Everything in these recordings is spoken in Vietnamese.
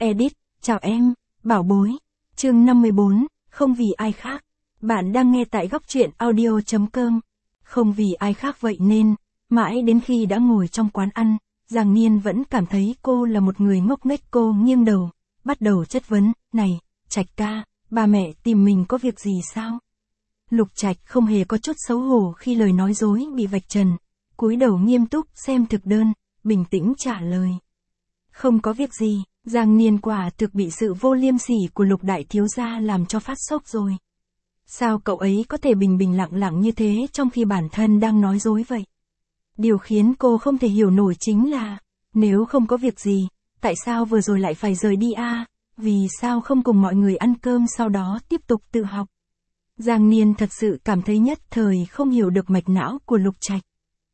Edit, chào em, bảo bối. Chương 54, không vì ai khác. Bạn đang nghe tại góc truyện audio.com. Không vì ai khác vậy nên, mãi đến khi đã ngồi trong quán ăn, Giang Niên vẫn cảm thấy cô là một người ngốc nghếch. Cô nghiêng đầu, bắt đầu chất vấn, này, Trạch ca, ba mẹ tìm mình có việc gì sao? Lục Trạch không hề có chút xấu hổ khi lời nói dối bị vạch trần, cúi đầu nghiêm túc xem thực đơn, bình tĩnh trả lời. Không có việc gì. Giang Niên quả thực bị sự vô liêm sỉ của Lục đại thiếu gia làm cho phát sốc rồi. Sao cậu ấy có thể bình bình lặng lặng như thế trong khi bản thân đang nói dối vậy? Điều khiến cô không thể hiểu nổi chính là, nếu không có việc gì, tại sao vừa rồi lại phải rời đi a? Vì sao không cùng mọi người ăn cơm sau đó tiếp tục tự học? Giang Niên thật sự cảm thấy nhất thời không hiểu được mạch não của Lục Trạch.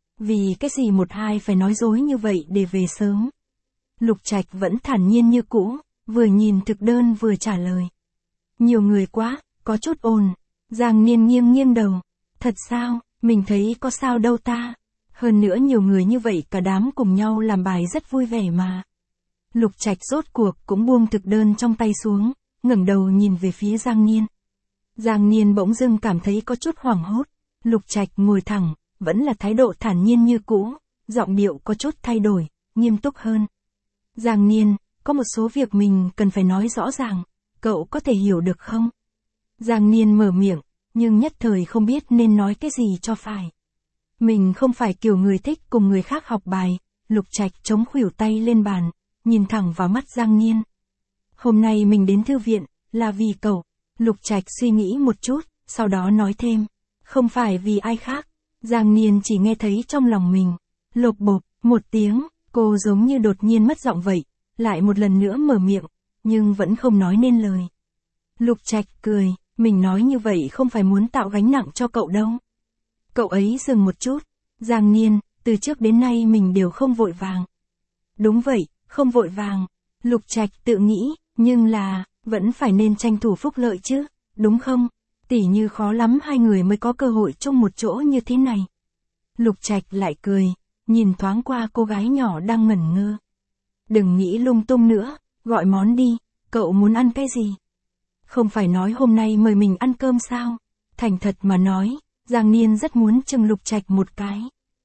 Vì cái gì một hai phải nói dối như vậy để về sớm? Lục Trạch vẫn thản nhiên như cũ, vừa nhìn thực đơn vừa trả lời. Nhiều người quá, có chút ồn. Giang Niên nghiêng đầu. Thật sao, mình thấy có sao đâu ta. Hơn nữa nhiều người như vậy cả đám cùng nhau làm bài rất vui vẻ mà. Lục Trạch rốt cuộc cũng buông thực đơn trong tay xuống, ngẩng đầu nhìn về phía Giang Niên. Giang Niên bỗng dưng cảm thấy có chút hoảng hốt. Lục Trạch ngồi thẳng, vẫn là thái độ thản nhiên như cũ, giọng điệu có chút thay đổi, nghiêm túc hơn. Giang Niên, có một số việc mình cần phải nói rõ ràng, cậu có thể hiểu được không? Giang Niên mở miệng, nhưng nhất thời không biết nên nói cái gì cho phải. Mình không phải kiểu người thích cùng người khác học bài. Lục Trạch chống khuỷu tay lên bàn, nhìn thẳng vào mắt Giang Niên. Hôm nay mình đến thư viện, là vì cậu. Lục Trạch suy nghĩ một chút, sau đó nói thêm. Không phải vì ai khác. Giang Niên chỉ nghe thấy trong lòng mình. Lộp bộp, một tiếng. Cô giống như đột nhiên mất giọng vậy, lại một lần nữa mở miệng, nhưng vẫn không nói nên lời. Lục Trạch cười, mình nói như vậy không phải muốn tạo gánh nặng cho cậu đâu. Cậu ấy dừng một chút, Giang Niên, từ trước đến nay mình đều không vội vàng. Đúng vậy, không vội vàng. Lục Trạch tự nghĩ, nhưng là, vẫn phải nên tranh thủ phúc lợi chứ, đúng không? Tỉ như khó lắm hai người mới có cơ hội chung một chỗ như thế này. Lục Trạch lại cười. Nhìn thoáng qua cô gái nhỏ đang ngẩn ngơ. Đừng nghĩ lung tung nữa, gọi món đi, cậu muốn ăn cái gì? Không phải nói hôm nay mời mình ăn cơm sao? Thành thật mà nói, Giang Niên rất muốn chừng Lục Trạch một cái.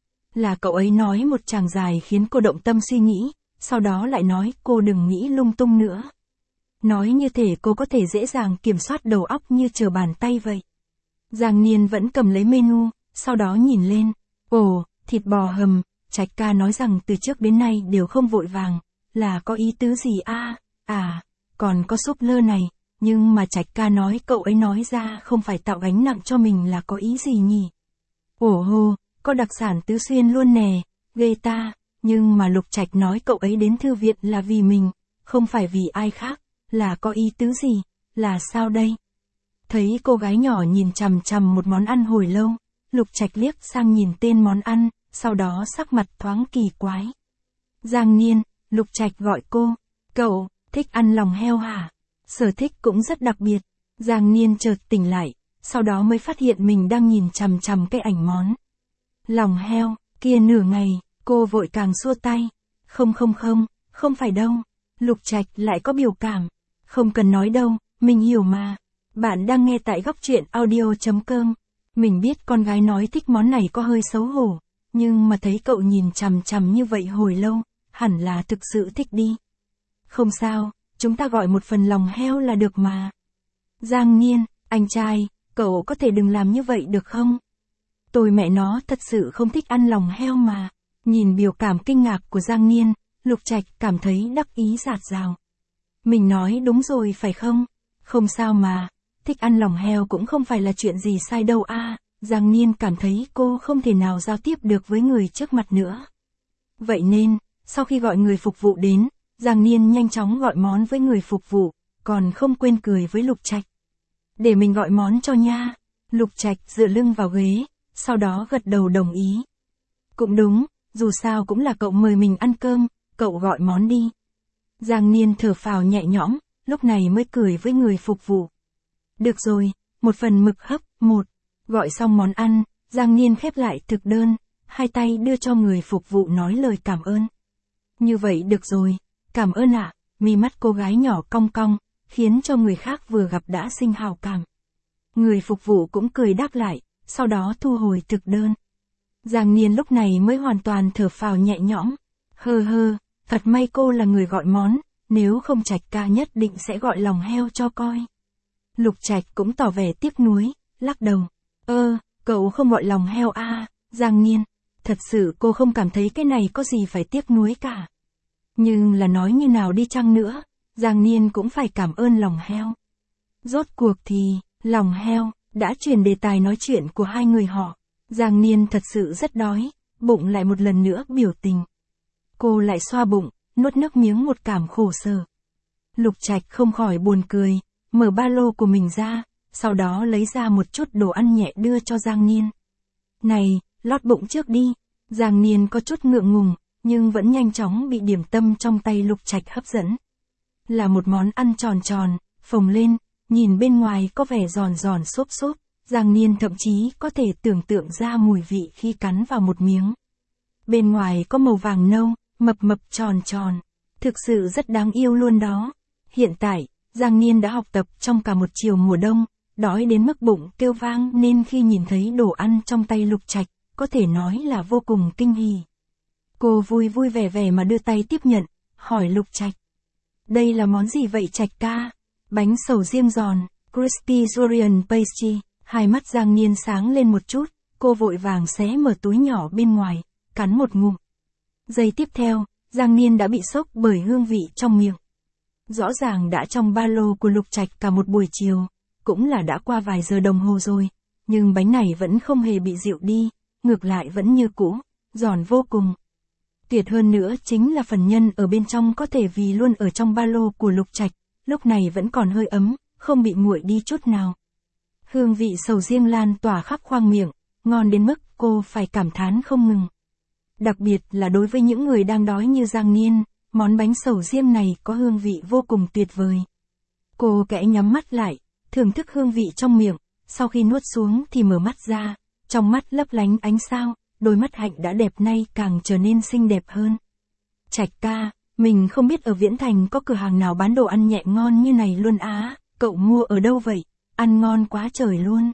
Là cậu ấy nói một tràng dài khiến cô động tâm suy nghĩ, sau đó lại nói cô đừng nghĩ lung tung nữa. Nói như thể cô có thể dễ dàng kiểm soát đầu óc như trở bàn tay vậy. Giang Niên vẫn cầm lấy menu, sau đó nhìn lên. Ồ, thịt bò hầm. Trạch ca nói rằng từ trước đến nay đều không vội vàng, là có ý tứ gì a? Còn có súp lơ này, nhưng mà Trạch ca nói cậu ấy nói ra không phải tạo gánh nặng cho mình là có ý gì nhỉ? Ồ hô, có đặc sản Tứ Xuyên luôn nè, ghê ta, nhưng mà Lục Trạch nói cậu ấy đến thư viện là vì mình, không phải vì ai khác, là có ý tứ gì, là sao đây? Thấy cô gái nhỏ nhìn chằm chằm một món ăn hồi lâu, Lục Trạch liếc sang nhìn tên món ăn. Sau đó sắc mặt thoáng kỳ quái. Giang Niên, Lục Trạch gọi cô. Cậu, thích ăn lòng heo hả? Sở thích cũng rất đặc biệt. Giang Niên chợt tỉnh lại, sau đó mới phát hiện mình đang nhìn chằm chằm cái ảnh món. Lòng heo, kia nửa ngày, cô vội càng xua tay. Không phải đâu. Lục Trạch lại có biểu cảm. Không cần nói đâu, mình hiểu mà. Bạn đang nghe tại góc truyện audio.com. Mình biết con gái nói thích món này có hơi xấu hổ. Nhưng mà thấy cậu nhìn chằm chằm như vậy hồi lâu, hẳn là thực sự thích đi. Không sao, chúng ta gọi một phần lòng heo là được mà. Giang Niên, anh trai, cậu có thể đừng làm như vậy được không? Tôi mẹ nó thật sự không thích ăn lòng heo mà. Nhìn biểu cảm kinh ngạc của Giang Niên, Lục Trạch cảm thấy đắc ý rạt rào. Mình nói đúng rồi phải không? Không sao mà, thích ăn lòng heo cũng không phải là chuyện gì sai đâu a. Giang Niên cảm thấy cô không thể nào giao tiếp được với người trước mặt nữa. Vậy nên, sau khi gọi người phục vụ đến, Giang Niên nhanh chóng gọi món với người phục vụ, còn không quên cười với Lục Trạch. Để mình gọi món cho nha. Lục Trạch dựa lưng vào ghế, sau đó gật đầu đồng ý. Cũng đúng, dù sao cũng là cậu mời mình ăn cơm, cậu gọi món đi. Giang Niên thở phào nhẹ nhõm, lúc này mới cười với người phục vụ. Được rồi, một phần mực hấp, một. Gọi xong món ăn, Giang Niên khép lại thực đơn, hai tay đưa cho người phục vụ nói lời cảm ơn. Như vậy được rồi, cảm ơn ạ, mi mắt cô gái nhỏ cong cong, khiến cho người khác vừa gặp đã sinh hào cảm. Người phục vụ cũng cười đáp lại, sau đó thu hồi thực đơn. Giang Niên lúc này mới hoàn toàn thở phào nhẹ nhõm. Thật may cô là người gọi món, nếu không Trạch ca nhất định sẽ gọi lòng heo cho coi. Lục Trạch cũng tỏ vẻ tiếc nuối, lắc đầu. Cậu không gọi lòng heo à, Giang Niên. Thật sự cô không cảm thấy cái này có gì phải tiếc nuối cả. Nhưng là nói như nào đi chăng nữa, Giang Niên cũng phải cảm ơn lòng heo. Rốt cuộc thì, lòng heo, đã chuyển đề tài nói chuyện của hai người họ. Giang Niên thật sự rất đói, bụng lại một lần nữa biểu tình. Cô lại xoa bụng, nuốt nước miếng một cảm khổ sở. Lục Trạch không khỏi buồn cười, mở ba lô của mình ra, sau đó lấy ra một chút đồ ăn nhẹ đưa cho Giang Niên. Này, lót bụng trước đi. Giang Niên có chút ngượng ngùng, nhưng vẫn nhanh chóng bị điểm tâm trong tay Lục Trạch hấp dẫn. Là một món ăn tròn tròn, phồng lên, nhìn bên ngoài có vẻ giòn giòn xốp xốp, Giang Niên thậm chí có thể tưởng tượng ra mùi vị khi cắn vào một miếng. Bên ngoài có màu vàng nâu, mập tròn tròn, thực sự rất đáng yêu luôn đó. Hiện tại, Giang Niên đã học tập trong cả một chiều mùa đông, đói đến mức bụng kêu vang nên khi nhìn thấy đồ ăn trong tay Lục Trạch, có thể nói là vô cùng kinh hỉ. Cô vui vui vẻ vẻ mà đưa tay tiếp nhận, hỏi Lục Trạch. Đây là món gì vậy Trạch ca? Bánh sầu riêng giòn, crispy Durian pastry. Hai mắt Giang Niên sáng lên một chút, cô vội vàng xé mở túi nhỏ bên ngoài, cắn một ngụm. Giây tiếp theo, Giang Niên đã bị sốc bởi hương vị trong miệng. Rõ ràng đã trong ba lô của Lục Trạch cả một buổi chiều, cũng là đã qua vài giờ đồng hồ rồi, nhưng bánh này vẫn không hề bị dịu đi, ngược lại vẫn như cũ, giòn vô cùng. Tuyệt hơn nữa chính là phần nhân ở bên trong có thể vì luôn ở trong ba lô của Lục Trạch, lúc này vẫn còn hơi ấm, không bị nguội đi chút nào. Hương vị sầu riêng lan tỏa khắp khoang miệng, ngon đến mức cô phải cảm thán không ngừng. Đặc biệt là đối với những người đang đói như Giang Niên, món bánh sầu riêng này có hương vị vô cùng tuyệt vời. Cô kẽ nhắm mắt lại, thưởng thức hương vị trong miệng, sau khi nuốt xuống thì mở mắt ra, trong mắt lấp lánh ánh sao, đôi mắt hạnh đã đẹp nay càng trở nên xinh đẹp hơn. Trạch ca, mình không biết ở Viễn Thành có cửa hàng nào bán đồ ăn nhẹ ngon như này luôn á, cậu mua ở đâu vậy? Ăn ngon quá trời luôn.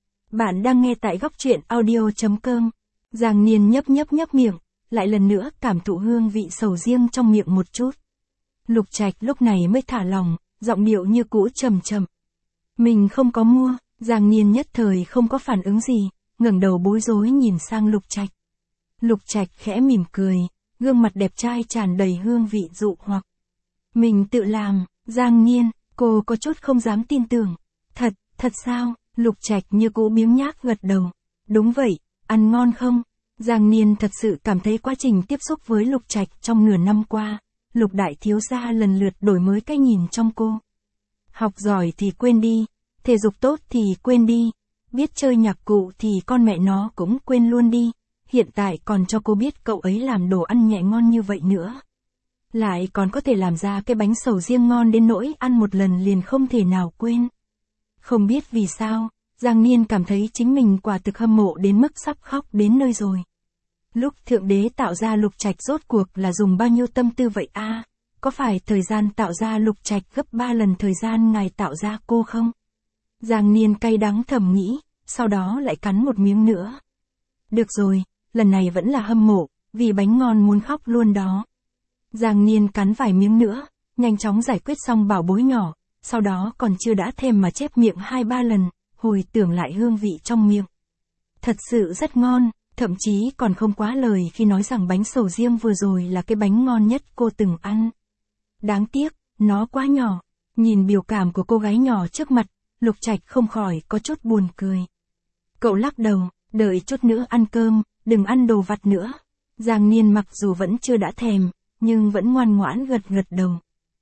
Bạn đang nghe tại góc truyện audio.com. Giang Niên nhấp miệng, lại lần nữa cảm thụ hương vị sầu riêng trong miệng một chút. Lục Trạch lúc này mới thả lòng, giọng điệu như cũ trầm trầm. Mình không có mua. Giang Niên nhất thời không có phản ứng gì, ngẩng đầu bối rối nhìn sang Lục Trạch. Lục Trạch khẽ mỉm cười, gương mặt đẹp trai tràn đầy hương vị dụ hoặc. Mình tự làm. Giang Niên, cô có chút không dám tin tưởng. Thật sao? Lục Trạch như cũ biếng nhác gật đầu. Đúng vậy, ăn ngon không? Giang Niên thật sự cảm thấy quá trình tiếp xúc với Lục Trạch trong nửa năm qua, Lục đại thiếu gia lần lượt đổi mới cái nhìn trong cô. Học giỏi thì quên đi, thể dục tốt thì quên đi, biết chơi nhạc cụ thì con mẹ nó cũng quên luôn đi, hiện tại còn cho cô biết cậu ấy làm đồ ăn nhẹ ngon như vậy nữa. Lại còn có thể làm ra cái bánh sầu riêng ngon đến nỗi ăn một lần liền không thể nào quên. Không biết vì sao, Giang Niên cảm thấy chính mình quả thực hâm mộ đến mức sắp khóc đến nơi rồi. Lúc Thượng Đế tạo ra Lục Trạch rốt cuộc là dùng bao nhiêu tâm tư vậy a? Có phải thời gian tạo ra Lục Trạch gấp 3 lần thời gian ngài tạo ra cô không? Giang Niên cay đắng thầm nghĩ, sau đó lại cắn một miếng nữa. Được rồi, lần này vẫn là hâm mộ, vì bánh ngon muốn khóc luôn đó. Giang Niên cắn vài miếng nữa, nhanh chóng giải quyết xong bảo bối nhỏ, sau đó còn chưa đã thèm mà chép miệng 2-3 lần, hồi tưởng lại hương vị trong miệng. Thật sự rất ngon, thậm chí còn không quá lời khi nói rằng bánh sầu riêng vừa rồi là cái bánh ngon nhất cô từng ăn. Đáng tiếc, nó quá nhỏ. Nhìn biểu cảm của cô gái nhỏ trước mặt, Lục Trạch không khỏi có chút buồn cười. Cậu lắc đầu, đợi chút nữa ăn cơm, đừng ăn đồ vặt nữa. Giang Niên mặc dù vẫn chưa đã thèm, nhưng vẫn ngoan ngoãn gật đầu.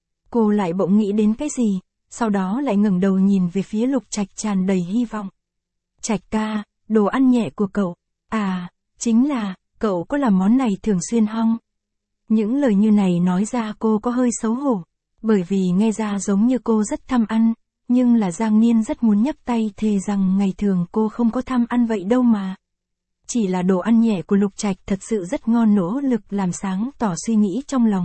Cô lại bỗng nghĩ đến cái gì, sau đó lại ngẩng đầu nhìn về phía Lục Trạch tràn đầy hy vọng. Trạch ca, đồ ăn nhẹ của cậu, à, chính là, cậu có làm món này thường xuyên không? Những lời như này nói ra cô có hơi xấu hổ, bởi vì nghe ra giống như cô rất tham ăn, nhưng là Giang Niên rất muốn nhấc tay thề rằng ngày thường cô không có tham ăn vậy đâu mà. Chỉ là đồ ăn nhẹ của Lục Trạch thật sự rất ngon, nỗ lực làm sáng tỏ suy nghĩ trong lòng,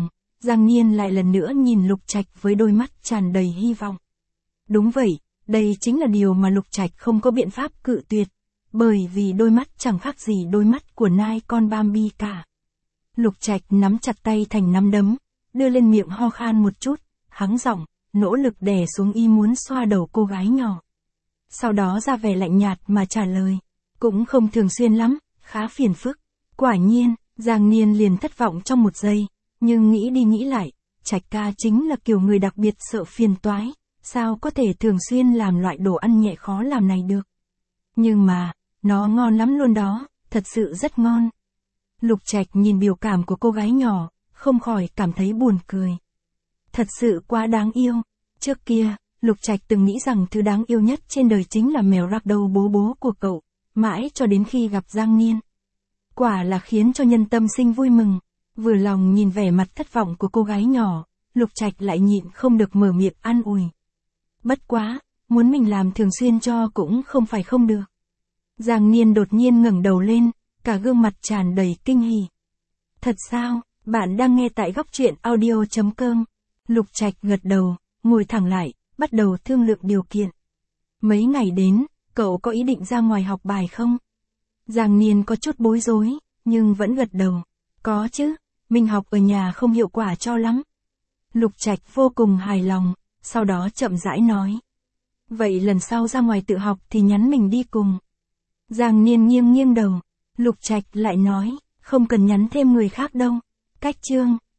Giang Niên lại lần nữa nhìn Lục Trạch với đôi mắt tràn đầy hy vọng. Đúng vậy, đây chính là điều mà Lục Trạch không có biện pháp cự tuyệt, bởi vì đôi mắt chẳng khác gì đôi mắt của nai con Bambi cả. Lục Trạch nắm chặt tay thành nắm đấm, đưa lên miệng ho khan một chút, hắng giọng, nỗ lực đè xuống ý muốn xoa đầu cô gái nhỏ. Sau đó ra vẻ lạnh nhạt mà trả lời, cũng không thường xuyên lắm, khá phiền phức. Quả nhiên, Giang Niên liền thất vọng trong một giây, nhưng nghĩ đi nghĩ lại, Trạch ca chính là kiểu người đặc biệt sợ phiền toái, sao có thể thường xuyên làm loại đồ ăn nhẹ khó làm này được. Nhưng mà, nó ngon lắm luôn đó, thật sự rất ngon. Lục Trạch nhìn biểu cảm của cô gái nhỏ, không khỏi cảm thấy buồn cười. Thật sự quá đáng yêu. Trước kia, Lục Trạch từng nghĩ rằng thứ đáng yêu nhất trên đời chính là mèo ragdoll bố bố của cậu, mãi cho đến khi gặp Giang Niên. Quả là khiến cho nhân tâm sinh vui mừng. Vừa lòng nhìn vẻ mặt thất vọng của cô gái nhỏ, Lục Trạch lại nhịn không được mở miệng an ủi. Bất quá, muốn mình làm thường xuyên cho cũng không phải không được. Giang Niên đột nhiên ngẩng đầu lên, cả gương mặt tràn đầy kinh hỉ. Thật sao, bạn đang nghe tại góc truyện audio.com. Lục Trạch gật đầu, ngồi thẳng lại, bắt đầu thương lượng điều kiện. Mấy ngày đến, cậu có ý định ra ngoài học bài không? Giang Niên có chút bối rối, nhưng vẫn gật đầu. Có chứ, mình học ở nhà không hiệu quả cho lắm. Lục Trạch vô cùng hài lòng, sau đó chậm rãi nói. Vậy lần sau ra ngoài tự học thì nhắn mình đi cùng. Giang Niên nghiêng nghiêng đầu, Lục Trạch lại nói, không cần nhắn thêm người khác đâu. Cách chương